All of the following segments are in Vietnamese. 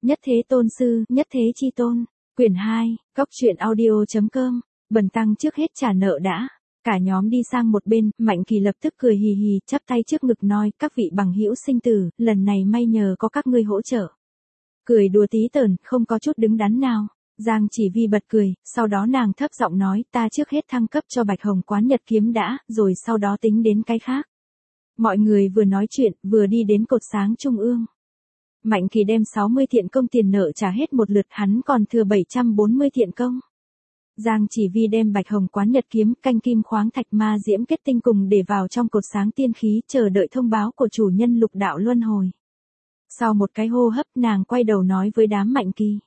Nhất thế tôn sư, nhất thế chi tôn. Quyển 2, Cóc truyện audio.com. Bần tăng trước hết trả nợ đã. Cả nhóm đi sang một bên, Mạnh Kỳ lập tức cười hì hì, chắp tay trước ngực nói, các vị bằng hữu sinh tử, lần này may nhờ có các ngươi hỗ trợ. Cười đùa tí tởn, không có chút đứng đắn nào. Giang Chỉ Vi bật cười, sau đó nàng thấp giọng nói, ta trước hết thăng cấp cho Bạch Hồng Quán Nhật Kiếm đã, rồi sau đó tính đến cái khác. Mọi người vừa nói chuyện, vừa đi đến cột sáng trung ương. Mạnh Kỳ đem 60 thiện công tiền nợ trả hết một lượt, hắn còn thừa 740 thiện công. Giang Chỉ Vi đem Bạch Hồng Quán Nhật Kiếm, canh kim khoáng thạch ma diễm kết tinh cùng để vào trong cột sáng tiên khí, chờ đợi thông báo của chủ nhân lục đạo luân hồi. Sau một cái hô hấp, nàng quay đầu nói với đám Mạnh Kỳ.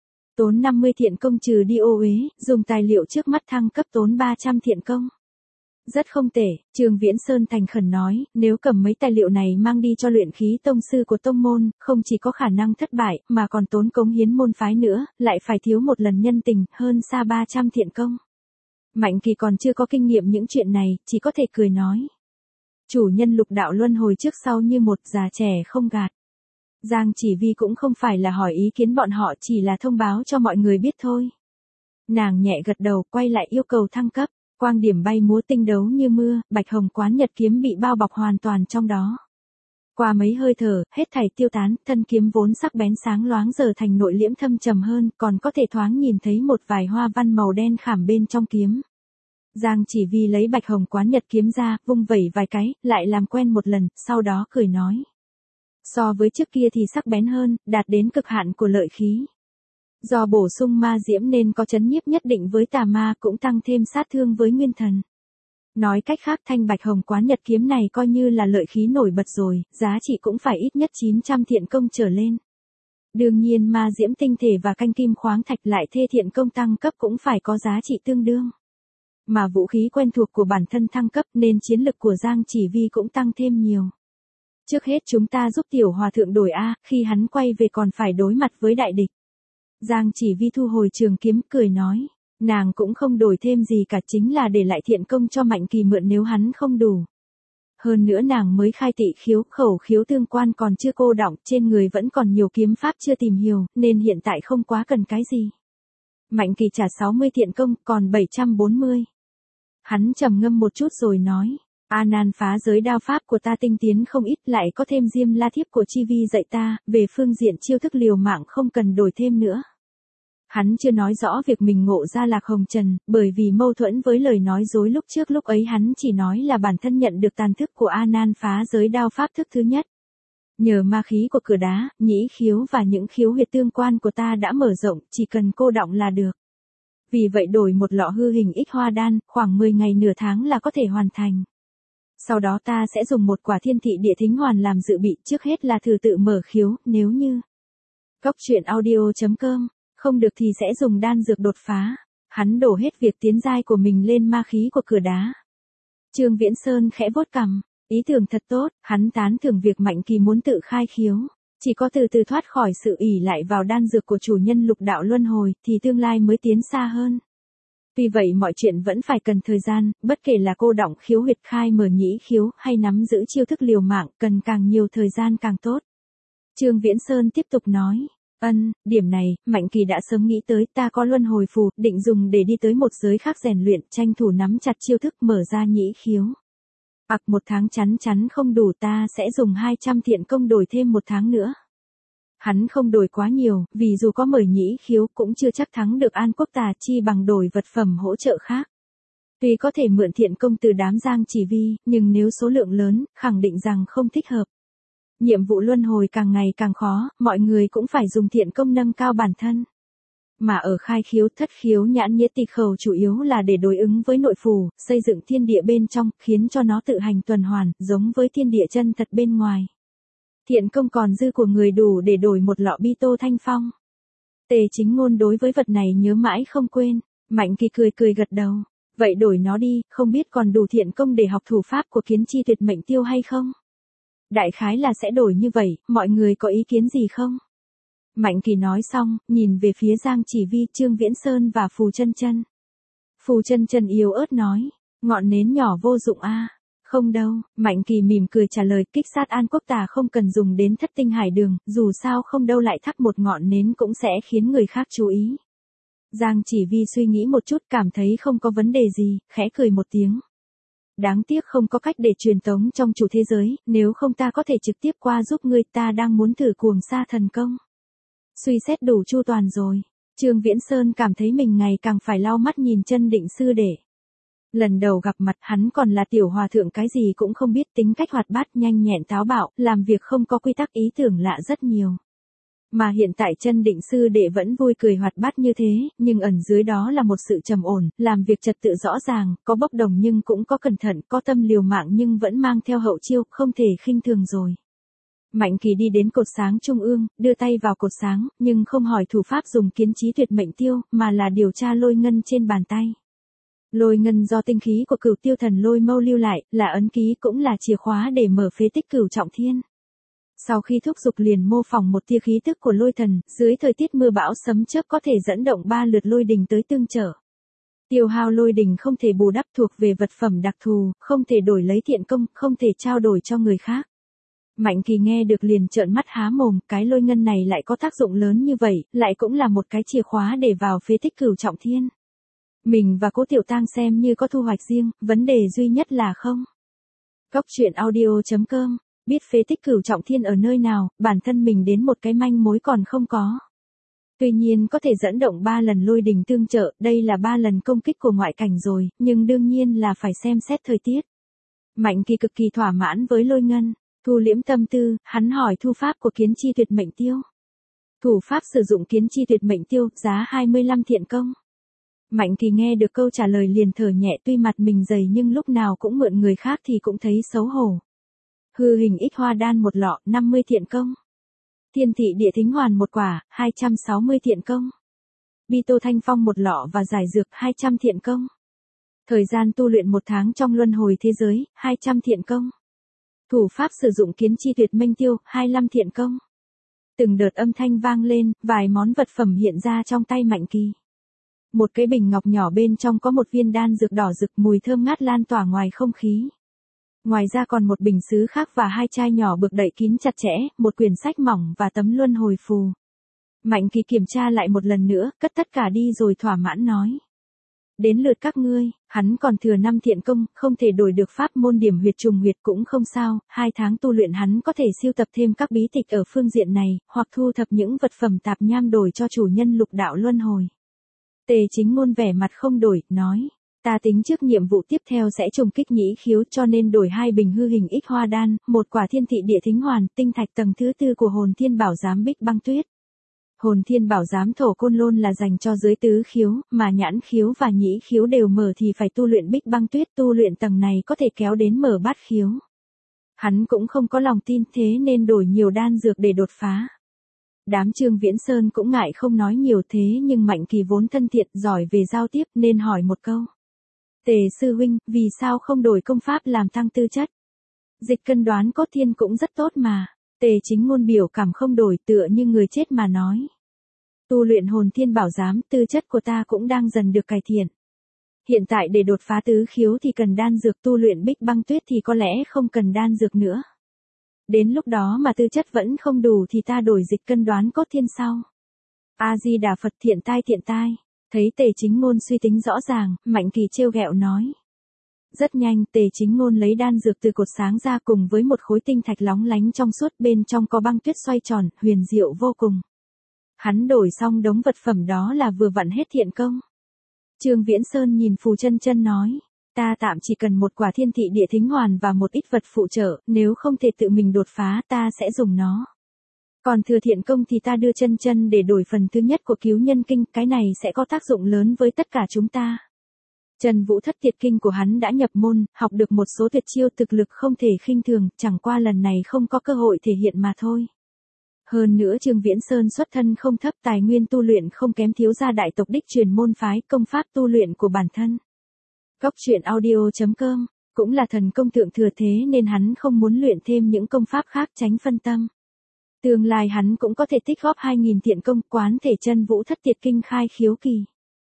Tốn 50 thiện công trừ đi ô uế, dùng tài liệu trước mắt thăng cấp tốn 300 thiện công. Rất không tệ, Trương Viễn Sơn thành khẩn nói, nếu cầm mấy tài liệu này mang đi cho luyện khí tông sư của tông môn, không chỉ có khả năng thất bại, mà còn tốn cống hiến môn phái nữa, lại phải thiếu một lần nhân tình, hơn xa 300 thiện công. Mạnh Kỳ còn chưa có kinh nghiệm những chuyện này, chỉ có thể cười nói. Chủ nhân lục đạo luân hồi trước sau như một, già trẻ không gạt. Giang Chỉ Vi cũng không phải là hỏi ý kiến bọn họ, chỉ là thông báo cho mọi người biết thôi. Nàng nhẹ gật đầu, quay lại yêu cầu thăng cấp. Quang điểm bay múa tinh đấu như mưa, Bạch Hồng Quán Nhật Kiếm bị bao bọc hoàn toàn trong đó. Qua mấy hơi thở, hết thảy tiêu tán, thân kiếm vốn sắc bén sáng loáng giờ thành nội liễm thâm trầm hơn, còn có thể thoáng nhìn thấy một vài hoa văn màu đen khảm bên trong kiếm. Giang Chỉ Vi lấy Bạch Hồng Quán Nhật Kiếm ra, vung vẩy vài cái, lại làm quen một lần, sau đó cười nói. So với trước kia thì sắc bén hơn, đạt đến cực hạn của lợi khí. Do bổ sung ma diễm nên có chấn nhiếp nhất định với tà ma, cũng tăng thêm sát thương với nguyên thần. Nói cách khác, thanh Bạch Hồng Quán Nhật Kiếm này coi như là lợi khí nổi bật rồi, giá trị cũng phải ít nhất 900 thiện công trở lên. Đương nhiên ma diễm tinh thể và canh kim khoáng thạch lại thê thiện công tăng cấp cũng phải có giá trị tương đương. Mà vũ khí quen thuộc của bản thân thăng cấp nên chiến lực của Giang Chỉ Vi cũng tăng thêm nhiều. Trước hết chúng ta giúp tiểu hòa thượng đổi A, khi hắn quay về còn phải đối mặt với đại địch. Giang Chỉ Vi thu hồi trường kiếm, cười nói, nàng cũng không đổi thêm gì cả, chính là để lại thiện công cho Mạnh Kỳ mượn nếu hắn không đủ. Hơn nữa nàng mới khai tị khiếu, khẩu khiếu tương quan còn chưa cô đọng, trên người vẫn còn nhiều kiếm pháp chưa tìm hiểu, nên hiện tại không quá cần cái gì. Mạnh Kỳ trả 60 thiện công, còn 740. Hắn trầm ngâm một chút rồi nói, A Nan phá giới đao pháp của ta tinh tiến không ít, lại có thêm Diêm La Thiếp của Chi Vi dạy ta, về phương diện chiêu thức liều mạng không cần đổi thêm nữa. Hắn chưa nói rõ việc mình ngộ ra Lạc Hồng Trần, bởi vì mâu thuẫn với lời nói dối lúc trước, lúc ấy hắn chỉ nói là bản thân nhận được tàn thức của A Nan phá giới đao pháp thức thứ nhất. Nhờ ma khí của cửa đá, nhĩ khiếu và những khiếu huyệt tương quan của ta đã mở rộng, chỉ cần cô đọng là được. Vì vậy đổi một lọ hư hình ích hoa đan, khoảng 10 ngày nửa tháng là có thể hoàn thành. Sau đó ta sẽ dùng một quả thiên thị địa thính hoàn làm dự bị, trước hết là thử tự mở khiếu, nếu như Cóc truyện audio.com, không được thì sẽ dùng đan dược đột phá. Hắn đổ hết việc tiến giai của mình lên ma khí của cửa đá. Trương Viễn Sơn khẽ vuốt cằm, ý tưởng thật tốt, hắn tán thưởng việc Mạnh Kỳ muốn tự khai khiếu. Chỉ có từ từ thoát khỏi sự ỷ lại vào đan dược của chủ nhân lục đạo luân hồi, thì tương lai mới tiến xa hơn. Vì vậy mọi chuyện vẫn phải cần thời gian, bất kể là cô đọng khiếu huyệt, khai mở nhĩ khiếu, hay nắm giữ chiêu thức liều mạng, cần càng nhiều thời gian càng tốt. Trương Viễn Sơn tiếp tục nói, điểm này, Mạnh Kỳ đã sớm nghĩ tới, ta có luân hồi phù, định dùng để đi tới một giới khác rèn luyện, tranh thủ nắm chặt chiêu thức mở ra nhĩ khiếu. Một tháng chắn chắn không đủ, ta sẽ dùng 200 thiện công đổi thêm một tháng nữa. Hắn không đổi quá nhiều, vì dù có mở nhĩ khiếu cũng chưa chắc thắng được An Quốc Tà, chi bằng đổi vật phẩm hỗ trợ khác. Tuy có thể mượn thiện công từ đám Giang Chỉ Vi, nhưng nếu số lượng lớn, khẳng định rằng không thích hợp. Nhiệm vụ luân hồi càng ngày càng khó, mọi người cũng phải dùng thiện công nâng cao bản thân. Mà ở khai khiếu, thất khiếu, nhãn nhiệt tỳ khẩu chủ yếu là để đối ứng với nội phù, xây dựng thiên địa bên trong, khiến cho nó tự hành tuần hoàn, giống với thiên địa chân thật bên ngoài. Thiện công còn dư của người đủ để đổi một lọ bi tô thanh phong. Tề Chính Ngôn đối với vật này nhớ mãi không quên. Mạnh Kỳ cười gật đầu. Vậy đổi nó đi, không biết còn đủ thiện công để học thủ pháp của Kiến Chi Tuyệt Mệnh Tiêu hay không? Đại khái là sẽ đổi như vậy, mọi người có ý kiến gì không? Mạnh Kỳ nói xong, nhìn về phía Giang Chỉ Vi, Trương Viễn Sơn và Phù Chân Chân. Phù Chân Chân yếu ớt nói, ngọn nến nhỏ vô dụng a. Không đâu, Mạnh Kỳ mỉm cười trả lời, kích sát An Quốc Tà không cần dùng đến Thất Tinh Hải Đường, dù sao không đâu lại thắp một ngọn nến cũng sẽ khiến người khác chú ý. Giang Chỉ Vi suy nghĩ một chút cảm thấy không có vấn đề gì, khẽ cười một tiếng. Đáng tiếc không có cách để truyền tống trong chủ thế giới, nếu không ta có thể trực tiếp qua giúp ngươi, ta đang muốn thử cuồng sa thần công. Suy xét đủ chu toàn rồi, Trương Viễn Sơn cảm thấy mình ngày càng phải lau mắt nhìn Chân Định sư đệ. Lần đầu gặp mặt hắn còn là tiểu hòa thượng cái gì cũng không biết, tính cách hoạt bát nhanh nhẹn táo bạo, làm việc không có quy tắc, ý tưởng lạ rất nhiều. Mà hiện tại Chân Định sư đệ vẫn vui cười hoạt bát như thế, nhưng ẩn dưới đó là một sự trầm ổn, làm việc trật tự rõ ràng, có bốc đồng nhưng cũng có cẩn thận, có tâm liều mạng nhưng vẫn mang theo hậu chiêu, không thể khinh thường rồi. Mạnh Kỳ đi đến cột sáng trung ương, đưa tay vào cột sáng, nhưng không hỏi thủ pháp dùng Kiến Chí Tuyệt Mệnh Tiêu, mà là điều tra lôi ngân trên bàn tay. Lôi ngân do tinh khí của Cửu Tiêu Thần Lôi Mâu lưu lại, là ấn ký cũng là chìa khóa để mở phế tích Cửu Trọng Thiên. Sau khi thúc dục liền mô phỏng một tia khí tức của lôi thần, dưới thời tiết mưa bão sấm chớp có thể dẫn động 3 lượt lôi đình tới tương trợ. Tiêu hao lôi đình không thể bù đắp, thuộc về vật phẩm đặc thù, không thể đổi lấy thiện công, không thể trao đổi cho người khác. Mạnh Kỳ nghe được liền trợn mắt há mồm, cái lôi ngân này lại có tác dụng lớn như vậy, lại cũng là một cái chìa khóa để vào phế tích Cửu Trọng Thiên. Mình và Cố Tiểu Tang xem như có thu hoạch riêng, vấn đề duy nhất là không. Cốc truyện audio.com, biết phế tích Cửu Trọng Thiên ở nơi nào, bản thân mình đến một cái manh mối còn không có. Tuy nhiên có thể dẫn động 3 lần lôi đình tương trợ, đây là 3 lần công kích của ngoại cảnh rồi, nhưng đương nhiên là phải xem xét thời tiết. Mạnh Kỳ cực kỳ thỏa mãn với lôi ngân, thu liễm tâm tư, hắn hỏi thu pháp của Kiến Chi Tuyệt Mệnh Tiêu. Thủ pháp sử dụng Kiến Chi Tuyệt Mệnh Tiêu, giá 25 thiện công. Mạnh Kỳ nghe được câu trả lời liền thở nhẹ, tuy mặt mình dày nhưng lúc nào cũng mượn người khác thì cũng thấy xấu hổ. Hư hình ích hoa đan một lọ, 50 thiện công. Thiên thị địa thính hoàn một quả, 260 thiện công. Bi tô thanh phong một lọ và giải dược, 200 thiện công. Thời gian tu luyện 1 tháng trong luân hồi thế giới, 200 thiện công. Thủ pháp sử dụng Kiến Chi Tuyệt Mệnh Tiêu, 25 thiện công. Từng đợt âm thanh vang lên, vài món vật phẩm hiện ra trong tay Mạnh Kỳ. Một cái bình ngọc nhỏ bên trong có một viên đan dược đỏ rực, mùi thơm ngát lan tỏa ngoài không khí. Ngoài ra còn một bình sứ khác và 2 chai nhỏ bược đậy kín chặt chẽ, một quyển sách mỏng và tấm luân hồi phù. Mạnh Kỳ kiểm tra lại một lần nữa, cất tất cả đi rồi thỏa mãn nói. Đến lượt các ngươi, hắn còn thừa 5 thiện công, không thể đổi được pháp môn điểm huyệt trùng huyệt cũng không sao, 2 tháng tu luyện hắn có thể sưu tập thêm các bí tịch ở phương diện này, hoặc thu thập những vật phẩm tạp nham đổi cho chủ nhân lục đạo luân hồi. Tề Chính Ngôn vẻ mặt không đổi, nói. Ta tính trước nhiệm vụ tiếp theo sẽ trùng kích nhĩ khiếu cho nên đổi 2 bình hư hình ích hoa đan, 1 quả thiên thị địa thính hoàn, tinh thạch tầng thứ 4 của hồn thiên bảo giám Bích Băng Tuyết. Hồn thiên bảo giám thổ côn lôn là dành cho dưới tứ khiếu, mà nhãn khiếu và nhĩ khiếu đều mở thì phải tu luyện Bích Băng Tuyết, tu luyện tầng này có thể kéo đến mở bát khiếu. Hắn cũng không có lòng tin thế nên đổi nhiều đan dược để đột phá. Đám Trương Viễn Sơn cũng ngại không nói nhiều thế nhưng Mạnh Kỳ vốn thân thiện, giỏi về giao tiếp nên hỏi một câu. Tề sư huynh, vì sao không đổi công pháp làm tăng tư chất? Dịch cân đoán cốt thiên cũng rất tốt mà. Tề Chính Ngôn biểu cảm không đổi, tựa như người chết mà nói. Tu luyện hồn thiên bảo giám, tư chất của ta cũng đang dần được cải thiện. Hiện tại để đột phá tứ khiếu thì cần đan dược, tu luyện Bích Băng Tuyết thì có lẽ không cần đan dược nữa. Đến lúc đó mà tư chất vẫn không đủ thì ta đổi dịch cân đoán cốt thiên sau. A Di Đà Phật, thiện tai. Thấy Tề Chính Ngôn suy tính rõ ràng, Mạnh Kỳ trêu ghẹo nói. Rất nhanh, Tề Chính Ngôn lấy đan dược từ cột sáng ra cùng với một khối tinh thạch lóng lánh trong suốt, bên trong có băng tuyết xoay tròn, huyền diệu vô cùng. Hắn đổi xong đống vật phẩm đó là vừa vặn hết thiện công. Trương Viễn Sơn nhìn Phù Chân Chân nói. Ta tạm chỉ cần 1 quả thiên thị địa thính hoàn và một ít vật phụ trợ, nếu không thể tự mình đột phá ta sẽ dùng nó. Còn thừa thiện công thì ta đưa Chân Chân để đổi phần thứ nhất của cứu nhân kinh, cái này sẽ có tác dụng lớn với tất cả chúng ta. Trần Vũ Thất Tiệt Kinh của hắn đã nhập môn, học được một số tuyệt chiêu thực lực không thể khinh thường, chẳng qua lần này không có cơ hội thể hiện mà thôi. Hơn nữa Trương Viễn Sơn xuất thân không thấp, tài nguyên tu luyện không kém thiếu gia đại tộc đích truyền môn phái, công pháp tu luyện của bản thân. Cốc truyện audio.com, cũng là thần công thượng thừa thế nên hắn không muốn luyện thêm những công pháp khác tránh phân tâm. Tương lai hắn cũng có thể tích góp 2.000 thiện công, quán thể Chân Vũ Thất Tiệt Kinh khai khiếu kỳ.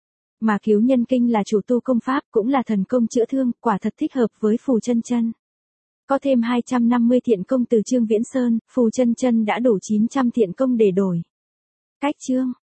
Mà cứu nhân kinh là chủ tu công pháp, cũng là thần công chữa thương, quả thật thích hợp với Phù Chân Chân. Có thêm 250 thiện công từ Trương Viễn Sơn, Phù Chân Chân đã đủ 900 thiện công để đổi. Cách chương.